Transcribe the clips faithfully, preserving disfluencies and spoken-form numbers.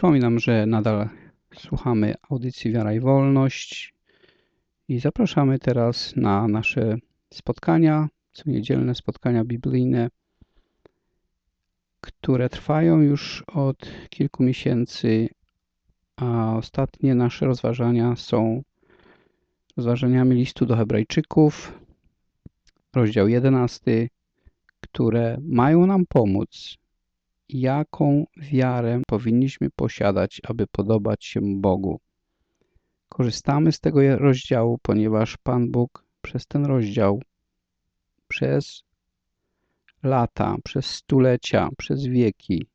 Przypominam, że nadal słuchamy audycji Wiara i Wolność i zapraszamy teraz na nasze spotkania, coniedzielne spotkania biblijne, które trwają już od kilku miesięcy, a ostatnie nasze rozważania są rozważaniami listu do Hebrajczyków, rozdział jedenasty, które mają nam pomóc, jaką wiarę powinniśmy posiadać, aby podobać się Bogu. Korzystamy z tego rozdziału, ponieważ Pan Bóg przez ten rozdział, przez lata, przez stulecia, przez wieki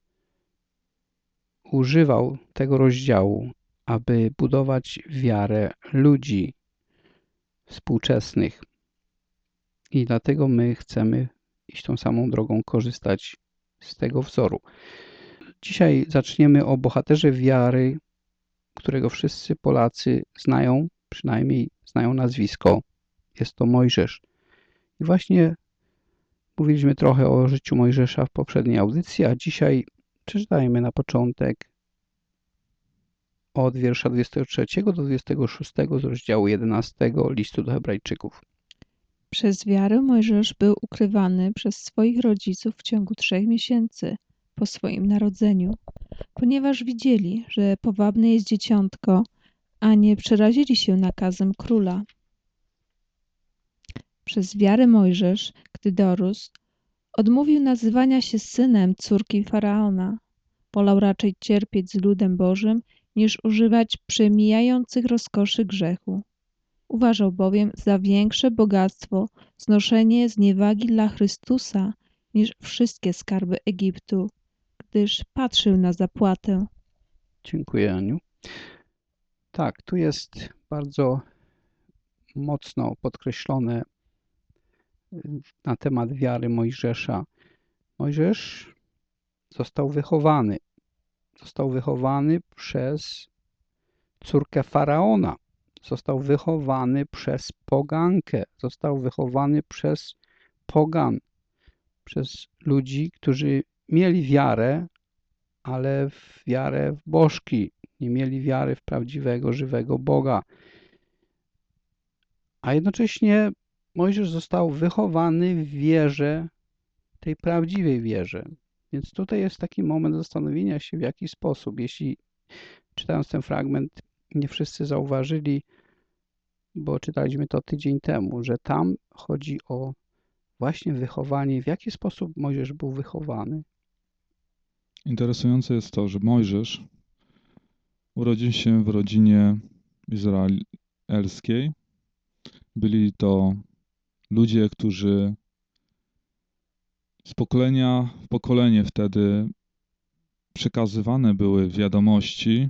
używał tego rozdziału, aby budować wiarę ludzi współczesnych. I dlatego my chcemy iść tą samą drogą, korzystać z tego wzoru. Dzisiaj zaczniemy o bohaterze wiary, którego wszyscy Polacy znają, przynajmniej znają nazwisko. Jest to Mojżesz. I właśnie mówiliśmy trochę o życiu Mojżesza w poprzedniej audycji, a dzisiaj przeczytajmy na początek od wiersza dwudziestego trzeciego do dwudziestego szóstego z rozdziału jedenastego listu do Hebrajczyków. Przez wiarę Mojżesz był ukrywany przez swoich rodziców w ciągu trzech miesięcy po swoim narodzeniu, ponieważ widzieli, że powabne jest dzieciątko, a nie przerazili się nakazem króla. Przez wiarę Mojżesz, gdy dorósł, odmówił nazywania się synem córki Faraona. Wolał raczej cierpieć z ludem Bożym, niż używać przemijających rozkoszy grzechu. Uważał bowiem za większe bogactwo znoszenie zniewagi dla Chrystusa niż wszystkie skarby Egiptu, gdyż patrzył na zapłatę. Dziękuję, Aniu. Tak, tu jest bardzo mocno podkreślone na temat wiary Mojżesza. Mojżesz został wychowany. Został wychowany przez córkę Faraona. Został wychowany przez pogankę. Został wychowany przez pogan. Przez ludzi, którzy mieli wiarę, ale w wiarę w bożki. Nie mieli wiary w prawdziwego, żywego Boga. A jednocześnie Mojżesz został wychowany w wierze, tej prawdziwej wierze. Więc tutaj jest taki moment zastanowienia się, w jaki sposób, jeśli czytając ten fragment, nie wszyscy zauważyli, bo czytaliśmy to tydzień temu, że tam chodzi o właśnie wychowanie, w jaki sposób Mojżesz był wychowany. Interesujące jest to, że Mojżesz urodził się w rodzinie izraelskiej. Byli to ludzie, którzy z pokolenia w pokolenie wtedy przekazywane były wiadomości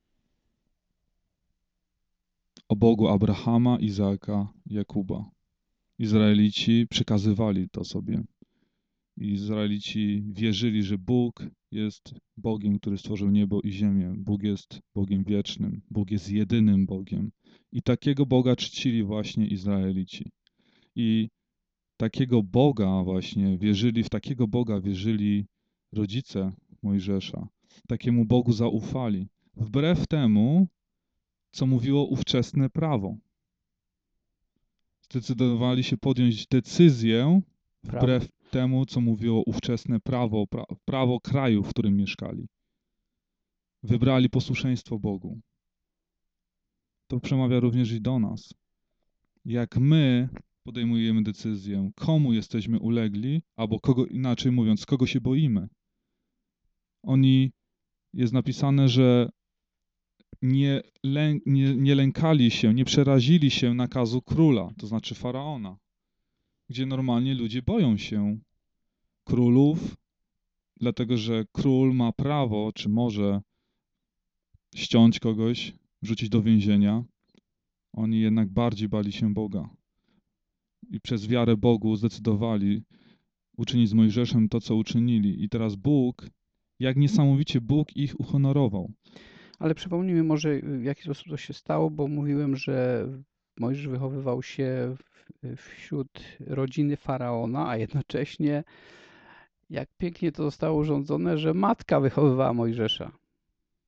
o Bogu Abrahama, Izaaka, Jakuba. Izraelici przekazywali to sobie. Izraelici wierzyli, że Bóg jest Bogiem, który stworzył niebo i ziemię. Bóg jest Bogiem wiecznym. Bóg jest jedynym Bogiem. I takiego Boga czcili właśnie Izraelici. I takiego Boga właśnie wierzyli, w takiego Boga wierzyli rodzice Mojżesza. Takiemu Bogu zaufali. Wbrew temu, co mówiło ówczesne prawo. Zdecydowali się podjąć decyzję wbrew temu, co mówiło ówczesne prawo, pra, prawo kraju, w którym mieszkali. Wybrali posłuszeństwo Bogu. To przemawia również i do nas. Jak my podejmujemy decyzję, komu jesteśmy ulegli, albo kogo, inaczej mówiąc, kogo się boimy. Oni, jest napisane, że nie, lę, nie, nie lękali się, nie przerazili się nakazu króla, to znaczy faraona, gdzie normalnie ludzie boją się królów, dlatego że król ma prawo, czy może ściąć kogoś, wrzucić do więzienia. Oni jednak bardziej bali się Boga. I przez wiarę Bogu zdecydowali uczynić z Mojżeszem to, co uczynili. I teraz Bóg, jak niesamowicie Bóg ich uhonorował. Ale przypomnijmy może, w jaki sposób to się stało, bo mówiłem, że Mojżesz wychowywał się wśród rodziny Faraona, a jednocześnie jak pięknie to zostało urządzone, że matka wychowywała Mojżesza.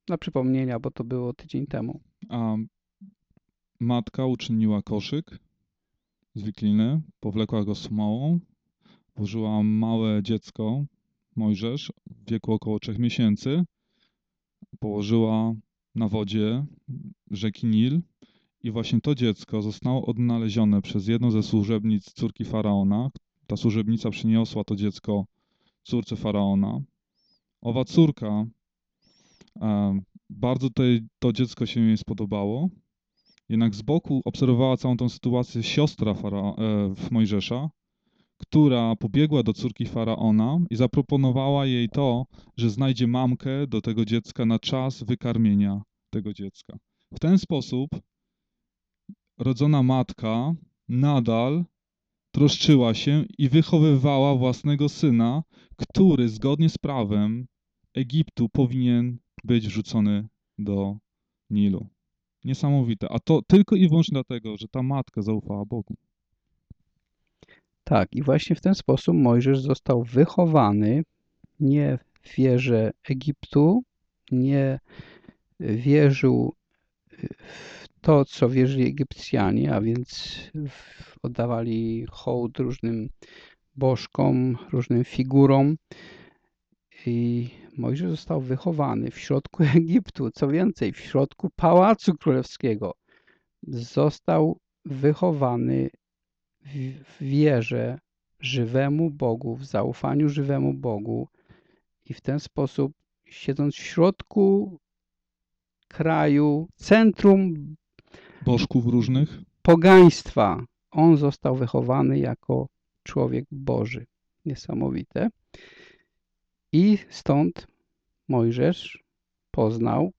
Dla przypomnienia, bo to było tydzień temu. A matka uczyniła koszyk z wikliny, powlekła go smołą, włożyła małe dziecko, Mojżesz, w wieku około trzech miesięcy, położyła na wodzie rzeki Nil i właśnie to dziecko zostało odnalezione przez jedną ze służebnic córki Faraona. Ta służebnica przyniosła to dziecko córce Faraona. Owa córka, e, bardzo tej, to dziecko się jej spodobało, jednak z boku obserwowała całą tą sytuację siostra Farao, e, Mojżesza, która pobiegła do córki Faraona i zaproponowała jej to, że znajdzie mamkę do tego dziecka na czas wykarmienia tego dziecka. W ten sposób rodzona matka nadal troszczyła się i wychowywała własnego syna, który zgodnie z prawem Egiptu powinien być wrzucony do Nilu. Niesamowite. A to tylko i wyłącznie dlatego, że ta matka zaufała Bogu. Tak, i właśnie w ten sposób Mojżesz został wychowany nie w wierze Egiptu, nie wierzył w to, co wierzyli Egipcjanie, a więc w- oddawali hołd różnym bożkom, różnym figurom. I Mojżesz został wychowany w środku Egiptu, co więcej, w środku Pałacu Królewskiego. Został wychowany w w wierze żywemu Bogu, w zaufaniu żywemu Bogu i w ten sposób, siedząc w środku kraju, centrum Bożków różnych. pogaństwa, on został wychowany jako człowiek Boży. Niesamowite. I stąd Mojżesz poznał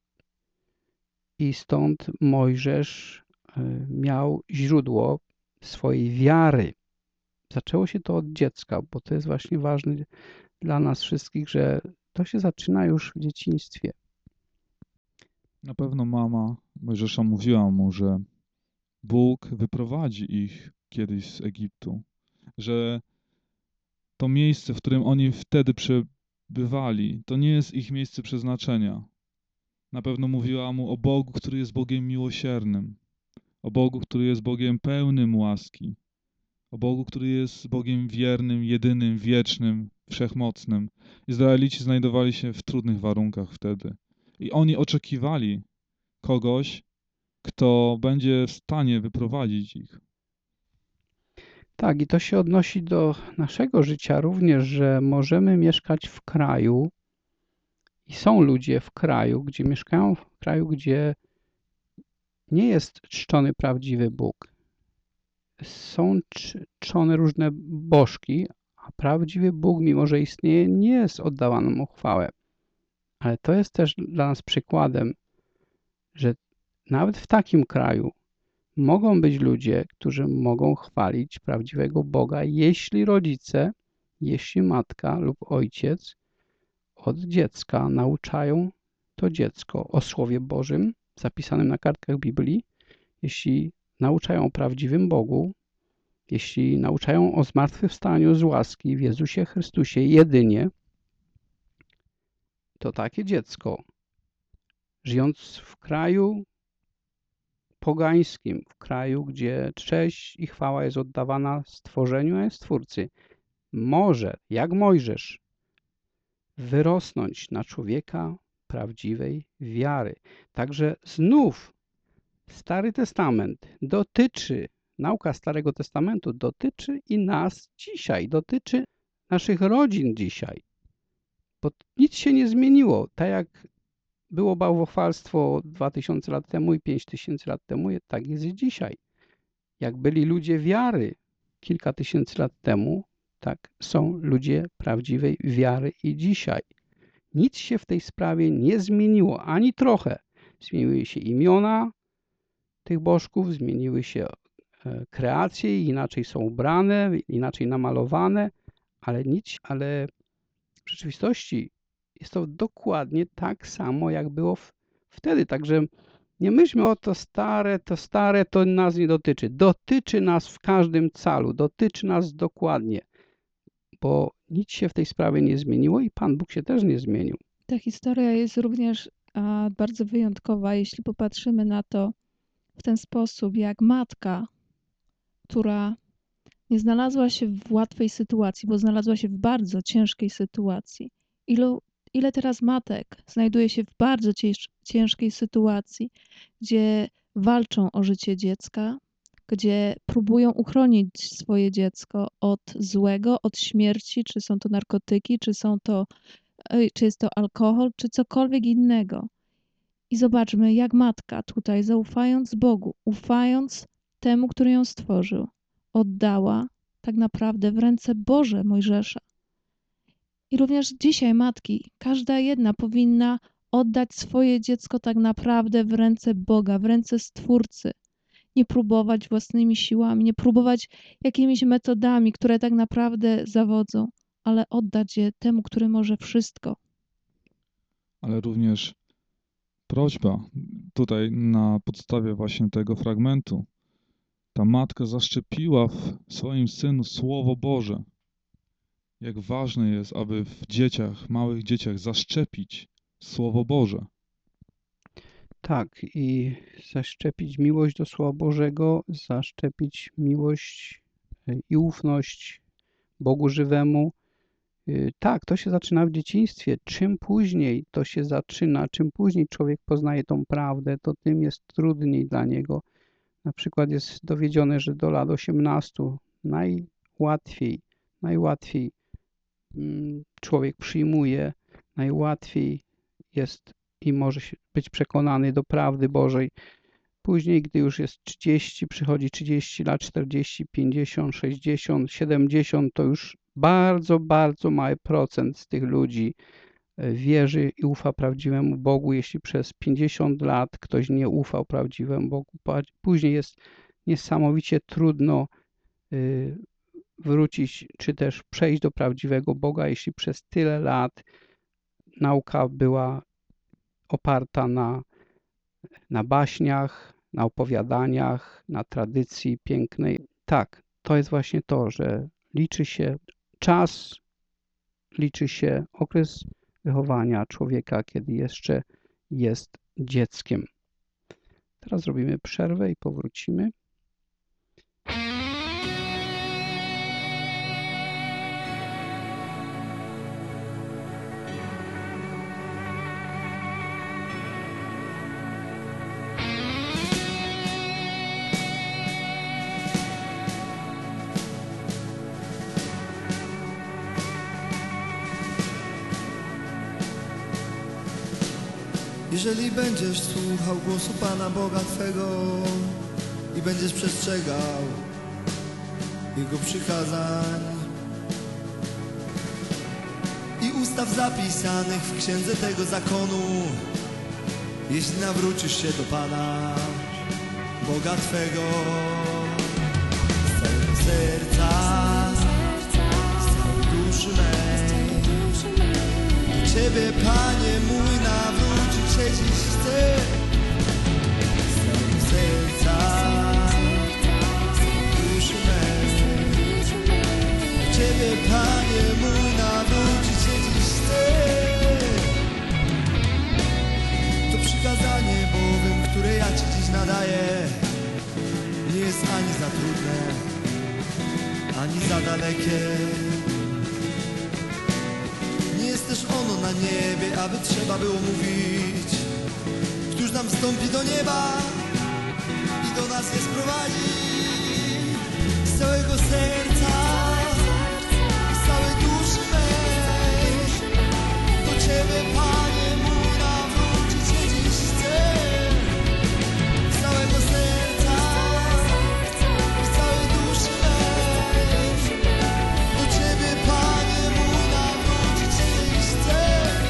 i stąd Mojżesz y, miał źródło swojej wiary. Zaczęło się to od dziecka, bo to jest właśnie ważne dla nas wszystkich, że to się zaczyna już w dzieciństwie. Na pewno mama Mojżesza mówiła mu, że Bóg wyprowadzi ich kiedyś z Egiptu, że to miejsce, w którym oni wtedy przebywali, to nie jest ich miejsce przeznaczenia. Na pewno mówiła mu o Bogu, który jest Bogiem miłosiernym, o Bogu, który jest Bogiem pełnym łaski, o Bogu, który jest Bogiem wiernym, jedynym, wiecznym, wszechmocnym. Izraelici znajdowali się w trudnych warunkach wtedy i oni oczekiwali kogoś, kto będzie w stanie wyprowadzić ich. Tak, i to się odnosi do naszego życia również, że możemy mieszkać w kraju i są ludzie w kraju, gdzie mieszkają w kraju, gdzie nie jest czczony prawdziwy Bóg. Są czczone różne bożki, a prawdziwy Bóg, mimo że istnieje, nie jest oddawany mu chwałę. Ale to jest też dla nas przykładem, że nawet w takim kraju mogą być ludzie, którzy mogą chwalić prawdziwego Boga, jeśli rodzice, jeśli matka lub ojciec od dziecka nauczają to dziecko o Słowie Bożym zapisanym na kartkach Biblii, jeśli nauczają o prawdziwym Bogu, jeśli nauczają o zmartwychwstaniu z łaski w Jezusie Chrystusie jedynie, to takie dziecko, żyjąc w kraju pogańskim, w kraju, gdzie cześć i chwała jest oddawana stworzeniu, a nie Stwórcy, może, jak Mojżesz, wyrosnąć na człowieka prawdziwej wiary. Także znów Stary Testament dotyczy, nauka Starego Testamentu dotyczy i nas dzisiaj, dotyczy naszych rodzin dzisiaj. Bo nic się nie zmieniło. Tak jak było bałwochwalstwo dwa tysiące lat temu i pięć tysięcy lat temu, tak jest i dzisiaj. Jak byli ludzie wiary kilka tysięcy lat temu, tak są ludzie prawdziwej wiary i dzisiaj. Nic się w tej sprawie nie zmieniło, ani trochę. Zmieniły się imiona tych bożków, zmieniły się kreacje, inaczej są ubrane, inaczej namalowane, ale nic, ale w rzeczywistości jest to dokładnie tak samo, jak było w, wtedy. Także nie myślmy o to stare, to stare, to nas nie dotyczy. Dotyczy nas w każdym calu, dotyczy nas dokładnie, bo nic się w tej sprawie nie zmieniło i Pan Bóg się też nie zmienił. Ta historia jest również a bardzo wyjątkowa, jeśli popatrzymy na to w ten sposób, jak matka, która nie znalazła się w łatwej sytuacji, bo znalazła się w bardzo ciężkiej sytuacji. Ilu, ile teraz matek znajduje się w bardzo cięż, ciężkiej sytuacji, gdzie walczą o życie dziecka, gdzie próbują uchronić swoje dziecko od złego, od śmierci, czy są to narkotyki, czy są to, czy jest to alkohol, czy cokolwiek innego. I zobaczmy, jak matka tutaj, zaufając Bogu, ufając temu, który ją stworzył, oddała tak naprawdę w ręce Boże Mojżesza. I również dzisiaj matki, każda jedna powinna oddać swoje dziecko tak naprawdę w ręce Boga, w ręce Stwórcy. Nie próbować własnymi siłami, nie próbować jakimiś metodami, które tak naprawdę zawodzą, ale oddać je temu, który może wszystko. Ale również prośba tutaj na podstawie właśnie tego fragmentu. Ta matka zaszczepiła w swoim synu Słowo Boże. Jak ważne jest, aby w dzieciach, małych dzieciach zaszczepić Słowo Boże. Tak, i zaszczepić miłość do Słowa Bożego, zaszczepić miłość i ufność Bogu żywemu. Tak, to się zaczyna w dzieciństwie. Czym później to się zaczyna, czym później człowiek poznaje tą prawdę, to tym jest trudniej dla niego. Na przykład jest dowiedzione, że do lat osiemnastu najłatwiej, najłatwiej człowiek przyjmuje, najłatwiej jest i może być przekonany do prawdy Bożej. Później, gdy już jest trzydzieści, przychodzi trzydzieści lat, czterdzieści, pięćdziesiąt, sześćdziesiąt, siedemdziesiąt, to już bardzo, bardzo mały procent z tych ludzi wierzy i ufa prawdziwemu Bogu. Jeśli przez pięćdziesiąt lat ktoś nie ufał prawdziwemu Bogu, później jest niesamowicie trudno wrócić, czy też przejść do prawdziwego Boga, jeśli przez tyle lat nauka była oparta na, na baśniach, na opowiadaniach, na tradycji pięknej. Tak, to jest właśnie to, że liczy się czas, liczy się okres wychowania człowieka, kiedy jeszcze jest dzieckiem. Teraz zrobimy przerwę i powrócimy. Jeżeli będziesz słuchał głosu Pana Boga Twego i będziesz przestrzegał Jego przykazań i ustaw zapisanych w księdze tego zakonu, jeśli nawrócisz się do Pana Boga Twego z całego serca, z całej duszy mej, do Ciebie, Panie mój, nawrócić się dziś chcę. Z całego serca, z całej duszy mej, do Ciebie, Panie mój, nawrócić się dziś chcę. To przykazanie bowiem, które ja Ci dziś nadaję, nie jest ani za trudne, ani za dalekie. Nie jest też ono na niebie, aby trzeba było mówić: któż nam wstąpi do nieba i do nas je sprowadzi. Z całego serca, z całej duszy mej, do Ciebie, Panie mój, nawrócić się dziś chcę. Z całego serca, z całej duszy mej, do Ciebie, Panie mój, nawrócić się dziś chcę.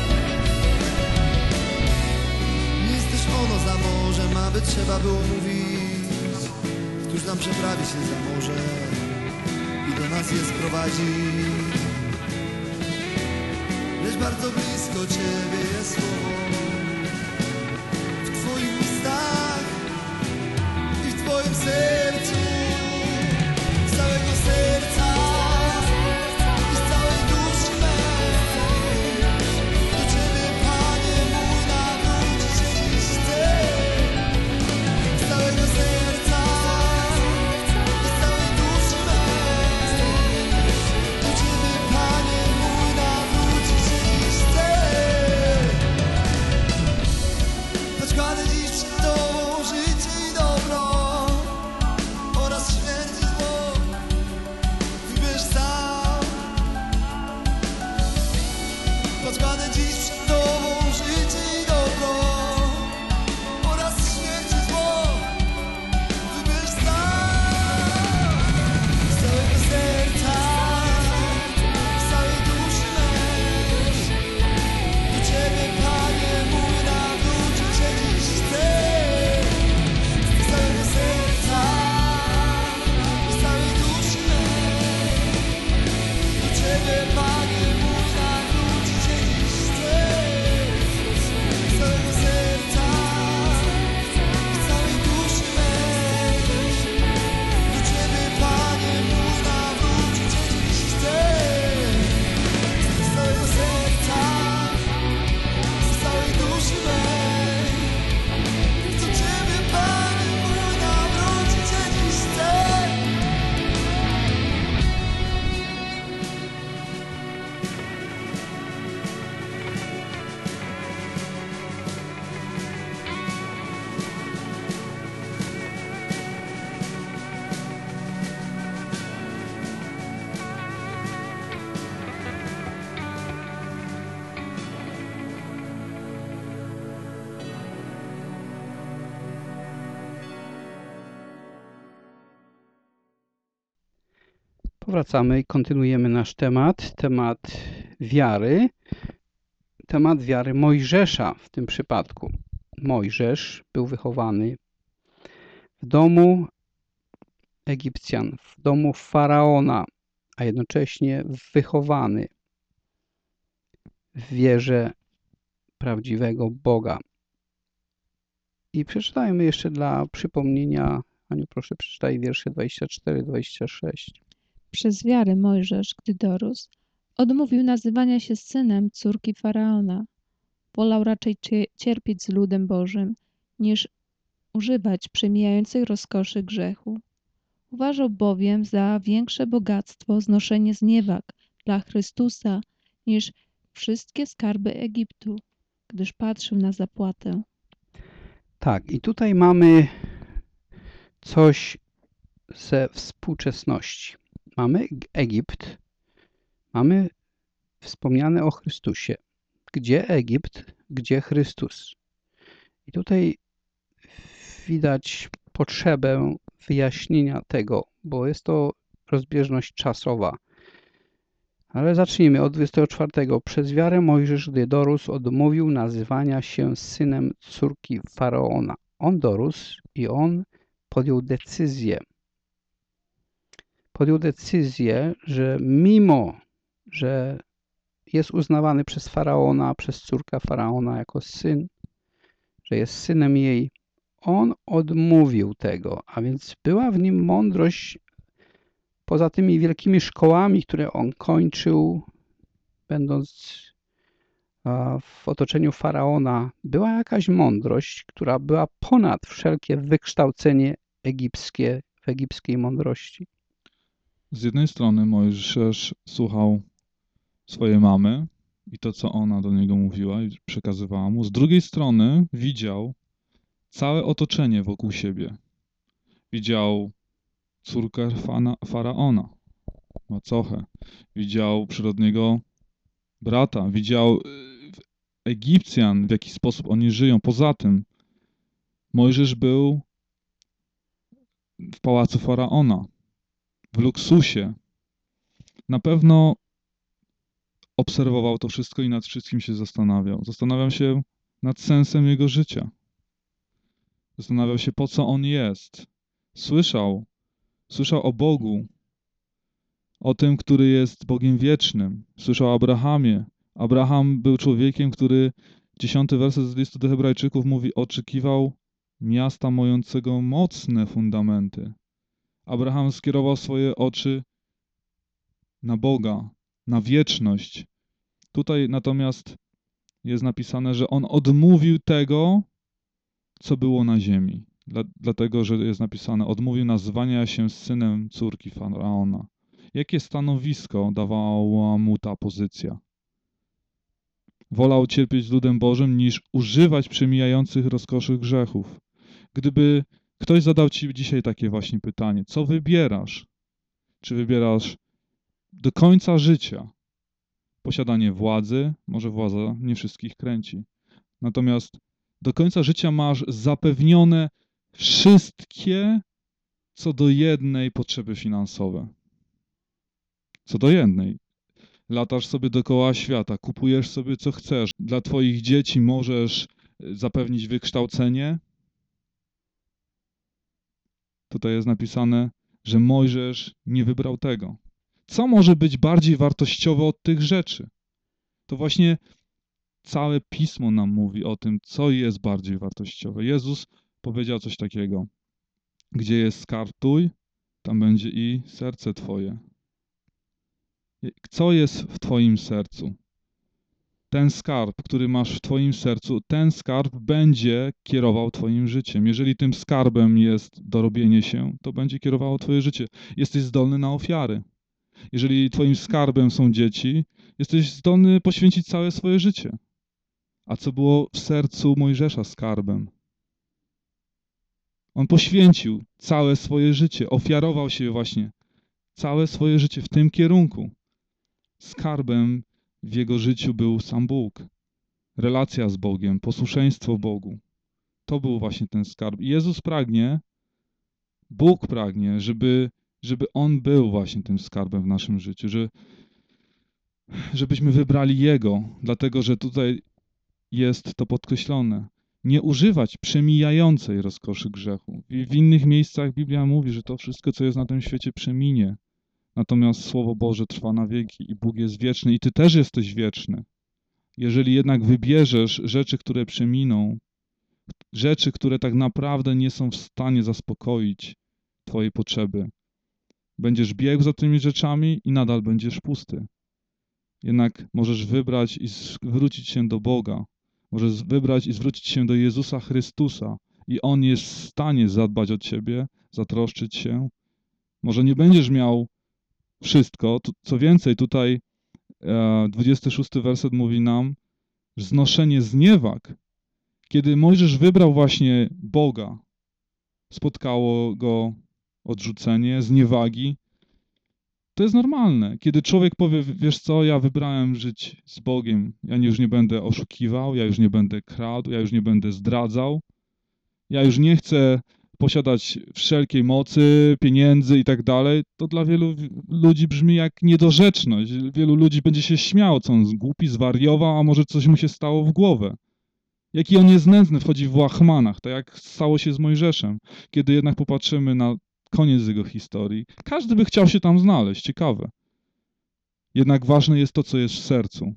Nie jest też ono za morzem, aby trzeba było mówić: któż nam przeprawi się za morze i do nas je sprowadzi. Lecz bardzo blisko Ciebie jest słowo, w Twoich ustach i w Twoim sercu. Z całego serca i z całej duszy mej, do Ciebie, Panie mój, nawrócić Powracamy i kontynuujemy nasz temat, temat wiary, temat wiary Mojżesza w tym przypadku. Mojżesz był wychowany w domu Egipcjan, w domu Faraona, a jednocześnie wychowany w wierze prawdziwego Boga. I przeczytajmy jeszcze dla przypomnienia, Aniu, proszę, przeczytaj wiersze dwadzieścia cztery dwadzieścia sześć. Przez wiarę Mojżesz, gdy dorósł, odmówił nazywania się synem córki Faraona. Wolał raczej cie- cierpieć z ludem Bożym, niż używać przemijających rozkoszy grzechu. Uważał bowiem za większe bogactwo znoszenie zniewag dla Chrystusa niż wszystkie skarby Egiptu, gdyż patrzył na zapłatę. Tak, i tutaj mamy coś ze współczesności. Mamy Egipt, mamy wspomniane o Chrystusie. Gdzie Egipt, gdzie Chrystus? I tutaj widać potrzebę wyjaśnienia tego, bo jest to rozbieżność czasowa. Ale zacznijmy od dwudziestego czwartego. Przez wiarę Mojżesz, gdy dorósł, odmówił nazywania się synem córki Faraona. On dorósł i on podjął decyzję. Podjął decyzję, że mimo, że jest uznawany przez Faraona, przez córkę Faraona jako syn, że jest synem jej, on odmówił tego, a więc była w nim mądrość poza tymi wielkimi szkołami, które on kończył, będąc w otoczeniu Faraona, była jakaś mądrość, która była ponad wszelkie wykształcenie egipskie w egipskiej mądrości. Z jednej strony Mojżesz słuchał swojej mamy i to, co ona do niego mówiła i przekazywała mu. Z drugiej strony widział całe otoczenie wokół siebie. Widział córkę Faraona, macochę. Widział przyrodniego brata. Widział Egipcjan, w jaki sposób oni żyją. Poza tym Mojżesz był w pałacu Faraona, w luksusie. Na pewno obserwował to wszystko i nad wszystkim się zastanawiał. Zastanawiał się nad sensem jego życia. Zastanawiał się, po co on jest. Słyszał, słyszał o Bogu, o tym, który jest Bogiem wiecznym. Słyszał o Abrahamie. Abraham był człowiekiem, który, dziesiąty werset z listu do Hebrajczyków mówi, oczekiwał miasta mającego mocne fundamenty. Abraham skierował swoje oczy na Boga, na wieczność. Tutaj natomiast jest napisane, że on odmówił tego, co było na ziemi. Dla, dlatego, że jest napisane, odmówił nazywania się synem córki Faraona. Jakie stanowisko dawała mu ta pozycja? Wolał cierpieć z ludem Bożym, niż używać przemijających rozkoszy grzechów. Gdyby ktoś zadał ci dzisiaj takie właśnie pytanie, co wybierasz? Czy wybierasz do końca życia posiadanie władzy? Może władza nie wszystkich kręci. Natomiast do końca życia masz zapewnione wszystkie co do jednej potrzeby finansowe. Co do jednej. Latasz sobie dookoła świata, kupujesz sobie co chcesz. Dla twoich dzieci możesz zapewnić wykształcenie. Tutaj jest napisane, że Mojżesz nie wybrał tego. Co może być bardziej wartościowe od tych rzeczy? To właśnie całe Pismo nam mówi o tym, co jest bardziej wartościowe. Jezus powiedział coś takiego. Gdzie jest skarb twój, tam będzie i serce twoje. Co jest w twoim sercu? Ten skarb, który masz w twoim sercu, ten skarb będzie kierował twoim życiem. Jeżeli tym skarbem jest dorobienie się, to będzie kierowało twoje życie. Jesteś zdolny na ofiary. Jeżeli twoim skarbem są dzieci, jesteś zdolny poświęcić całe swoje życie. A co było w sercu Mojżesza skarbem? On poświęcił całe swoje życie, ofiarował się właśnie całe swoje życie w tym kierunku. Skarbem w jego życiu był sam Bóg. Relacja z Bogiem, posłuszeństwo Bogu. To był właśnie ten skarb. I Jezus pragnie, Bóg pragnie, żeby żeby On był właśnie tym skarbem w naszym życiu, że, żebyśmy wybrali Jego, dlatego że tutaj jest to podkreślone. Nie używać przemijającej rozkoszy grzechu. I w innych miejscach Biblia mówi, że to wszystko, co jest na tym świecie, przeminie. Natomiast Słowo Boże trwa na wieki i Bóg jest wieczny i Ty też jesteś wieczny. Jeżeli jednak wybierzesz rzeczy, które przeminą, rzeczy, które tak naprawdę nie są w stanie zaspokoić Twojej potrzeby, będziesz biegł za tymi rzeczami i nadal będziesz pusty. Jednak możesz wybrać i zwrócić się do Boga. Możesz wybrać i zwrócić się do Jezusa Chrystusa i On jest w stanie zadbać o Ciebie, zatroszczyć się. Może nie będziesz miał wszystko. Co więcej, tutaj dwudziesty szósty werset mówi nam, że znoszenie zniewag. Kiedy Mojżesz wybrał właśnie Boga, spotkało go odrzucenie, zniewagi. To jest normalne. Kiedy człowiek powie, wiesz co, ja wybrałem żyć z Bogiem, ja już nie będę oszukiwał, ja już nie będę kradł, ja już nie będę zdradzał, ja już nie chcę posiadać wszelkiej mocy, pieniędzy i tak dalej, to dla wielu ludzi brzmi jak niedorzeczność. Wielu ludzi będzie się śmiało, co on głupi, zwariował, a może coś mu się stało w głowę. Jaki on jest nędzny, wchodzi w łachmanach, tak jak stało się z Mojżeszem. Kiedy jednak popatrzymy na koniec jego historii, każdy by chciał się tam znaleźć, ciekawe. Jednak ważne jest to, co jest w sercu.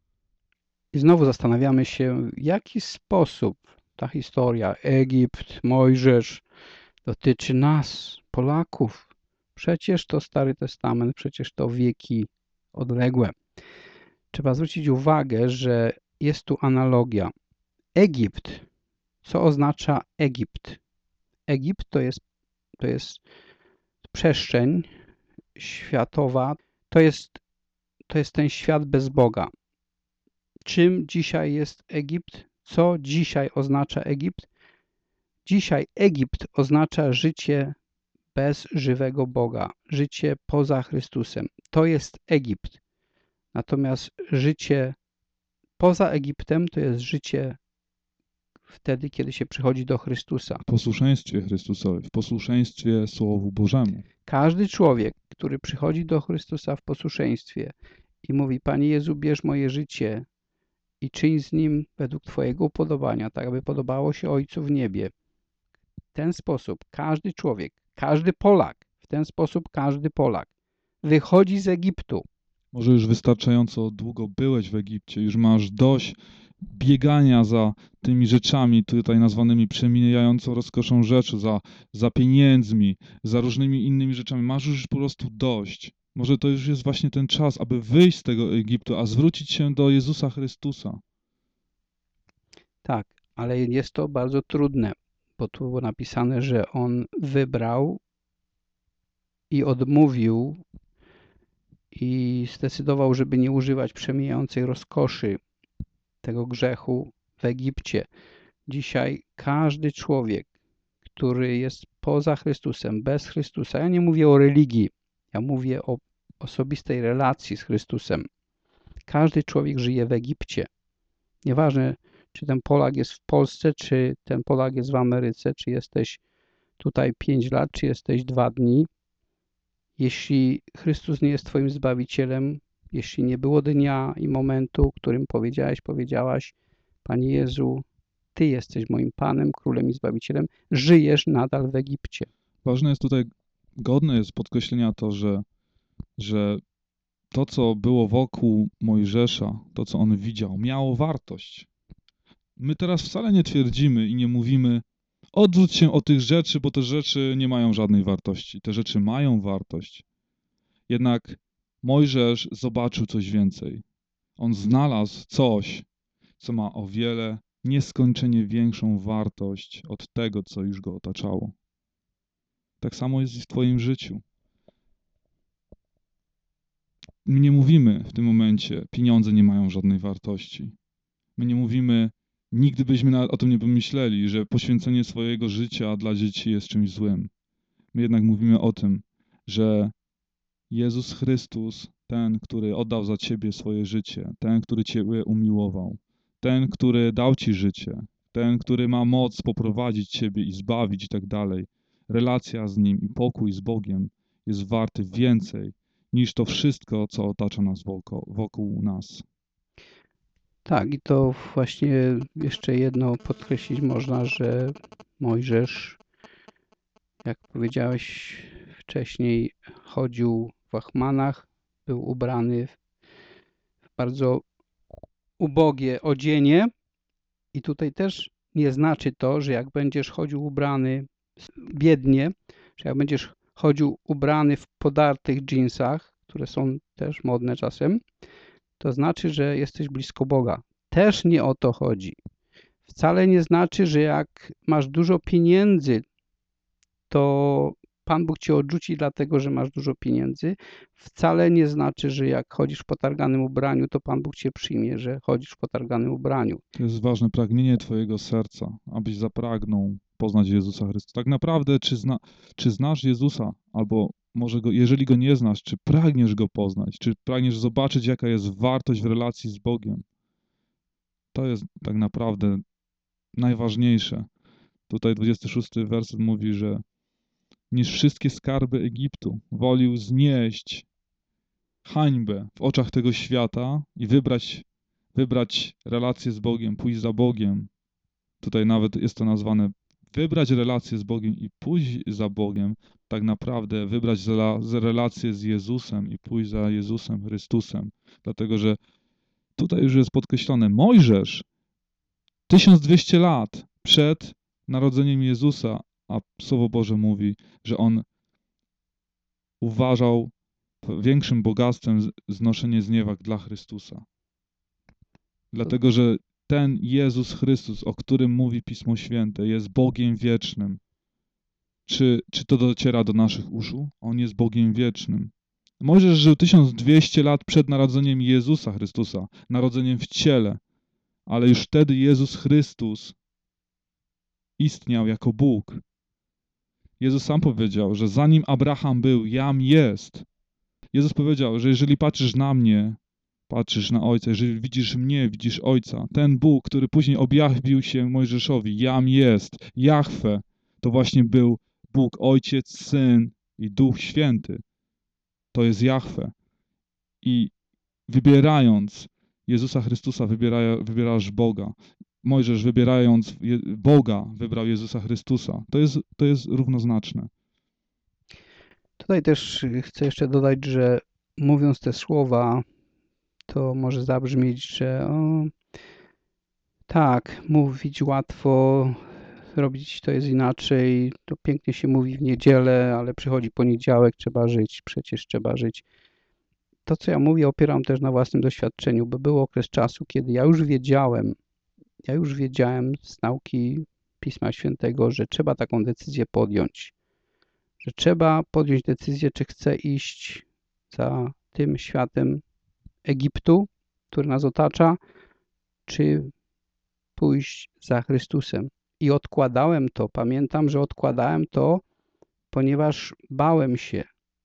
I znowu zastanawiamy się, w jaki sposób ta historia, Egipt, Mojżesz, dotyczy nas, Polaków. Przecież to Stary Testament, przecież to wieki odległe. Trzeba zwrócić uwagę, że jest tu analogia. Egipt. Co oznacza Egipt? Egipt to jest, to jest przestrzeń światowa, to jest, to jest ten świat bez Boga. Czym dzisiaj jest Egipt? Co dzisiaj oznacza Egipt? Dzisiaj Egipt oznacza życie bez żywego Boga, życie poza Chrystusem. To jest Egipt. Natomiast życie poza Egiptem to jest życie wtedy, kiedy się przychodzi do Chrystusa. W posłuszeństwie Chrystusowi, w posłuszeństwie Słowu Bożemu. Każdy człowiek, który przychodzi do Chrystusa w posłuszeństwie i mówi, Panie Jezu, bierz moje życie i czyń z nim według Twojego upodobania, tak aby podobało się Ojcu w niebie. W ten sposób każdy człowiek, każdy Polak, w ten sposób każdy Polak wychodzi z Egiptu. Może już wystarczająco długo byłeś w Egipcie, już masz dość biegania za tymi rzeczami tutaj nazwanymi przemijającą rozkoszą rzeczy, za, za pieniędzmi, za różnymi innymi rzeczami. Masz już po prostu dość. Może to już jest właśnie ten czas, aby wyjść z tego Egiptu, a zwrócić się do Jezusa Chrystusa. Tak, ale jest to bardzo trudne, bo tu było napisane, że on wybrał i odmówił i zdecydował, żeby nie używać przemijającej rozkoszy tego grzechu w Egipcie. Dzisiaj każdy człowiek, który jest poza Chrystusem, bez Chrystusa, ja nie mówię o religii, ja mówię o osobistej relacji z Chrystusem. Każdy człowiek żyje w Egipcie. Nieważne, czy ten Polak jest w Polsce, czy ten Polak jest w Ameryce, czy jesteś tutaj pięć lat, czy jesteś dwa dni. Jeśli Chrystus nie jest Twoim Zbawicielem, jeśli nie było dnia i momentu, w którym powiedziałeś, powiedziałaś, Panie Jezu, Ty jesteś moim Panem, Królem i Zbawicielem, żyjesz nadal w Egipcie. Ważne jest tutaj, godne jest podkreślenia to, że, że to, co było wokół Mojżesza, to, co on widział, miało wartość. My teraz wcale nie twierdzimy i nie mówimy, odwróć się od tych rzeczy, bo te rzeczy nie mają żadnej wartości. Te rzeczy mają wartość. Jednak Mojżesz zobaczył coś więcej. On znalazł coś, co ma o wiele nieskończenie większą wartość od tego, co już go otaczało. Tak samo jest i w Twoim życiu. My nie mówimy w tym momencie, pieniądze nie mają żadnej wartości. My nie mówimy, nigdy byśmy nawet o tym nie pomyśleli, że poświęcenie swojego życia dla dzieci jest czymś złym. My jednak mówimy o tym, że Jezus Chrystus, ten, który oddał za Ciebie swoje życie, ten, który Ciebie umiłował, ten, który dał Ci życie, ten, który ma moc poprowadzić Ciebie i zbawić i tak dalej, relacja z Nim i pokój z Bogiem jest warty więcej niż to wszystko, co otacza nas wokół, wokół nas. Tak, i to właśnie jeszcze jedno podkreślić można, że Mojżesz, jak powiedziałeś wcześniej, chodził w łachmanach, był ubrany w bardzo ubogie odzienie i tutaj też nie znaczy to, że jak będziesz chodził ubrany biednie, że jak będziesz chodził ubrany w podartych dżinsach, które są też modne czasem, to znaczy, że jesteś blisko Boga. Też nie o to chodzi. Wcale nie znaczy, że jak masz dużo pieniędzy, to Pan Bóg cię odrzuci dlatego, że masz dużo pieniędzy. Wcale nie znaczy, że jak chodzisz w potarganym ubraniu, to Pan Bóg cię przyjmie, że chodzisz w potarganym ubraniu. To jest ważne pragnienie twojego serca, abyś zapragnął poznać Jezusa Chrystusa. Tak naprawdę, czy, zna, czy znasz Jezusa, albo może go, jeżeli go nie znasz, czy pragniesz go poznać, czy pragniesz zobaczyć, jaka jest wartość w relacji z Bogiem. To jest tak naprawdę najważniejsze. Tutaj dwudziesty szósty werset mówi, że niż wszystkie skarby Egiptu wolił znieść hańbę w oczach tego świata i wybrać, wybrać relację z Bogiem, pójść za Bogiem. Tutaj nawet jest to nazwane wybrać relację z Bogiem i pójść za Bogiem, tak naprawdę wybrać relację z Jezusem i pójść za Jezusem Chrystusem. Dlatego, że tutaj już jest podkreślone, Mojżesz tysiąc dwieście lat przed narodzeniem Jezusa, a Słowo Boże mówi, że on uważał większym bogactwem znoszenie zniewag dla Chrystusa. Dlatego, że ten Jezus Chrystus, o którym mówi Pismo Święte, jest Bogiem wiecznym. Czy, czy to dociera do naszych uszu? On jest Bogiem wiecznym. Mojżesz żył tysiąc dwieście lat przed narodzeniem Jezusa Chrystusa, narodzeniem w ciele, ale już wtedy Jezus Chrystus istniał jako Bóg. Jezus sam powiedział, że zanim Abraham był, jam jest. Jezus powiedział, że jeżeli patrzysz na mnie, patrzysz na Ojca, jeżeli widzisz mnie, widzisz Ojca. Ten Bóg, który później objawił się Mojżeszowi, jam jest, Jahwe, to właśnie był Bóg, Ojciec, Syn i Duch Święty. To jest Jahwe. I wybierając Jezusa Chrystusa, wybiera, wybierasz Boga. Mojżesz, wybierając Boga, wybrał Jezusa Chrystusa. To jest, to jest równoznaczne. Tutaj też chcę jeszcze dodać, że mówiąc te słowa, to może zabrzmieć, że o, tak, mówić łatwo, robić to jest inaczej, to pięknie się mówi w niedzielę, ale przychodzi poniedziałek, trzeba żyć, przecież trzeba żyć. To, co ja mówię, opieram też na własnym doświadczeniu, bo był okres czasu, kiedy ja już wiedziałem, ja już wiedziałem z nauki Pisma Świętego, że trzeba taką decyzję podjąć, że trzeba podjąć decyzję, czy chcę iść za tym światem Egiptu, który nas otacza, czy pójść za Chrystusem. I odkładałem to. Pamiętam, że odkładałem to, ponieważ bałem się.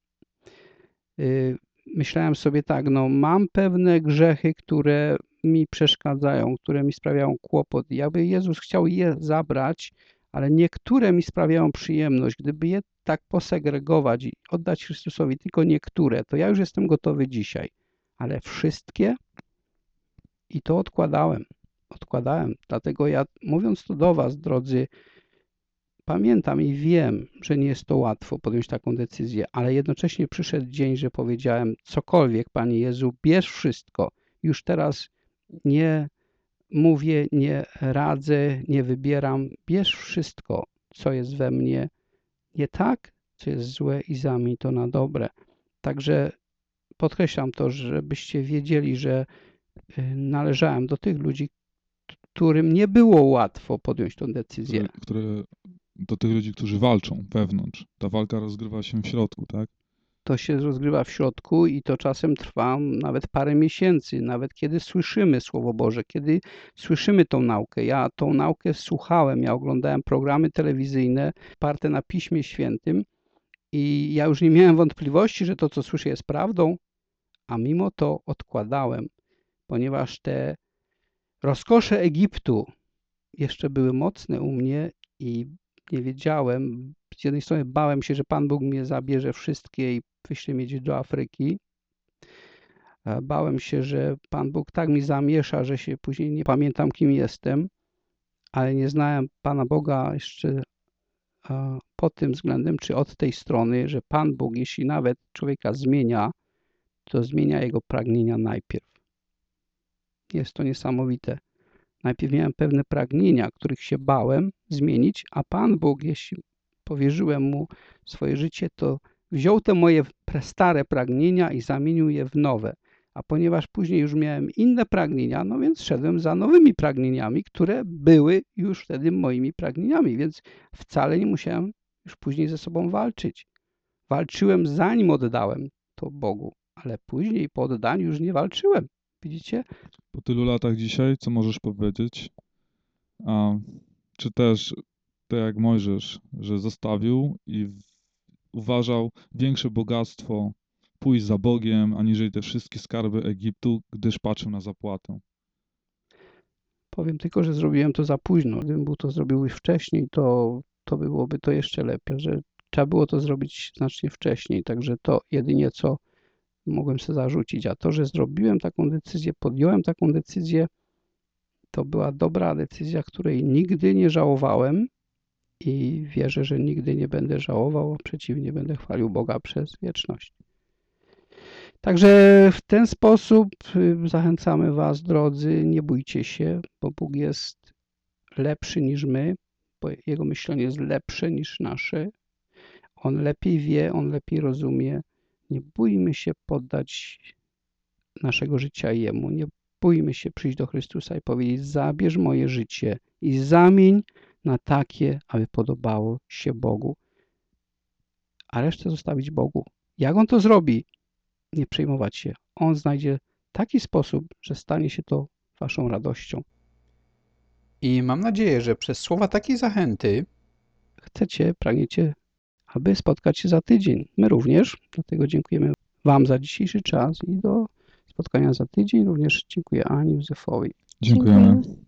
Myślałem sobie tak, no mam pewne grzechy, które mi przeszkadzają, które mi sprawiają kłopot. Jakby Jezus chciał je zabrać, ale niektóre mi sprawiają przyjemność. Gdyby je tak posegregować i oddać Chrystusowi tylko niektóre, to ja już jestem gotowy dzisiaj. Ale wszystkie i to odkładałem. Odkładałem. Dlatego ja, mówiąc to do was, drodzy, pamiętam i wiem, że nie jest to łatwo podjąć taką decyzję, ale jednocześnie przyszedł dzień, że powiedziałem cokolwiek, Panie Jezu, bierz wszystko. Już teraz nie mówię, nie radzę, nie wybieram. Bierz wszystko, co jest we mnie nie tak, co jest złe i zamień to na dobre. Także podkreślam to, żebyście wiedzieli, że należałem do tych ludzi, którym nie było łatwo podjąć tę decyzję. Które, które, do tych ludzi, którzy walczą wewnątrz. Ta walka rozgrywa się w środku, tak? To się rozgrywa w środku i to czasem trwa nawet parę miesięcy, nawet kiedy słyszymy Słowo Boże, kiedy słyszymy tą naukę. Ja tą naukę słuchałem, ja oglądałem programy telewizyjne oparte na Piśmie Świętym i ja już nie miałem wątpliwości, że to, co słyszę, jest prawdą, a mimo to odkładałem, ponieważ te rozkosze Egiptu jeszcze były mocne u mnie i nie wiedziałem, z jednej strony bałem się, że Pan Bóg mnie zabierze wszystkie i wyśle mnie gdzieś do Afryki. Bałem się, że Pan Bóg tak mi zamiesza, że się później nie pamiętam, kim jestem, ale nie znałem Pana Boga jeszcze pod tym względem, czy od tej strony, że Pan Bóg, jeśli nawet człowieka zmienia, to zmienia jego pragnienia najpierw. Jest to niesamowite. Najpierw miałem pewne pragnienia, których się bałem zmienić, a Pan Bóg, jeśli powierzyłem Mu swoje życie, to wziął te moje stare pragnienia i zamienił je w nowe. A ponieważ później już miałem inne pragnienia, no więc szedłem za nowymi pragnieniami, które były już wtedy moimi pragnieniami, więc wcale nie musiałem już później ze sobą walczyć. Walczyłem zanim oddałem to Bogu, ale później po oddaniu już nie walczyłem. Widzicie? Po tylu latach dzisiaj, co możesz powiedzieć? A, czy też, tak jak Mojżesz, że zostawił i w, uważał większe bogactwo pójść za Bogiem, aniżeli te wszystkie skarby Egiptu, gdyż patrzył na zapłatę? Powiem tylko, że zrobiłem to za późno. Gdybym był to zrobił już wcześniej, to, to byłoby to jeszcze lepiej, że trzeba było to zrobić znacznie wcześniej, także to jedynie co mogłem sobie zarzucić, a to, że zrobiłem taką decyzję, podjąłem taką decyzję, to była dobra decyzja, której nigdy nie żałowałem i wierzę, że nigdy nie będę żałował, a przeciwnie, będę chwalił Boga przez wieczność. Także w ten sposób zachęcamy Was, drodzy, nie bójcie się, bo Bóg jest lepszy niż my, bo Jego myślenie jest lepsze niż nasze. On lepiej wie, On lepiej rozumie. Nie bójmy się poddać naszego życia Jemu. Nie bójmy się przyjść do Chrystusa i powiedzieć: zabierz moje życie i zamień na takie, aby podobało się Bogu. A resztę zostawić Bogu. Jak On to zrobi? Nie przejmować się. On znajdzie taki sposób, że stanie się to waszą radością. I mam nadzieję, że przez słowa takiej zachęty chcecie, pragniecie, aby spotkać się za tydzień. My również, dlatego dziękujemy Wam za dzisiejszy czas i do spotkania za tydzień. Również dziękuję Ani, Józefowi. Dziękujemy. Dziękujemy.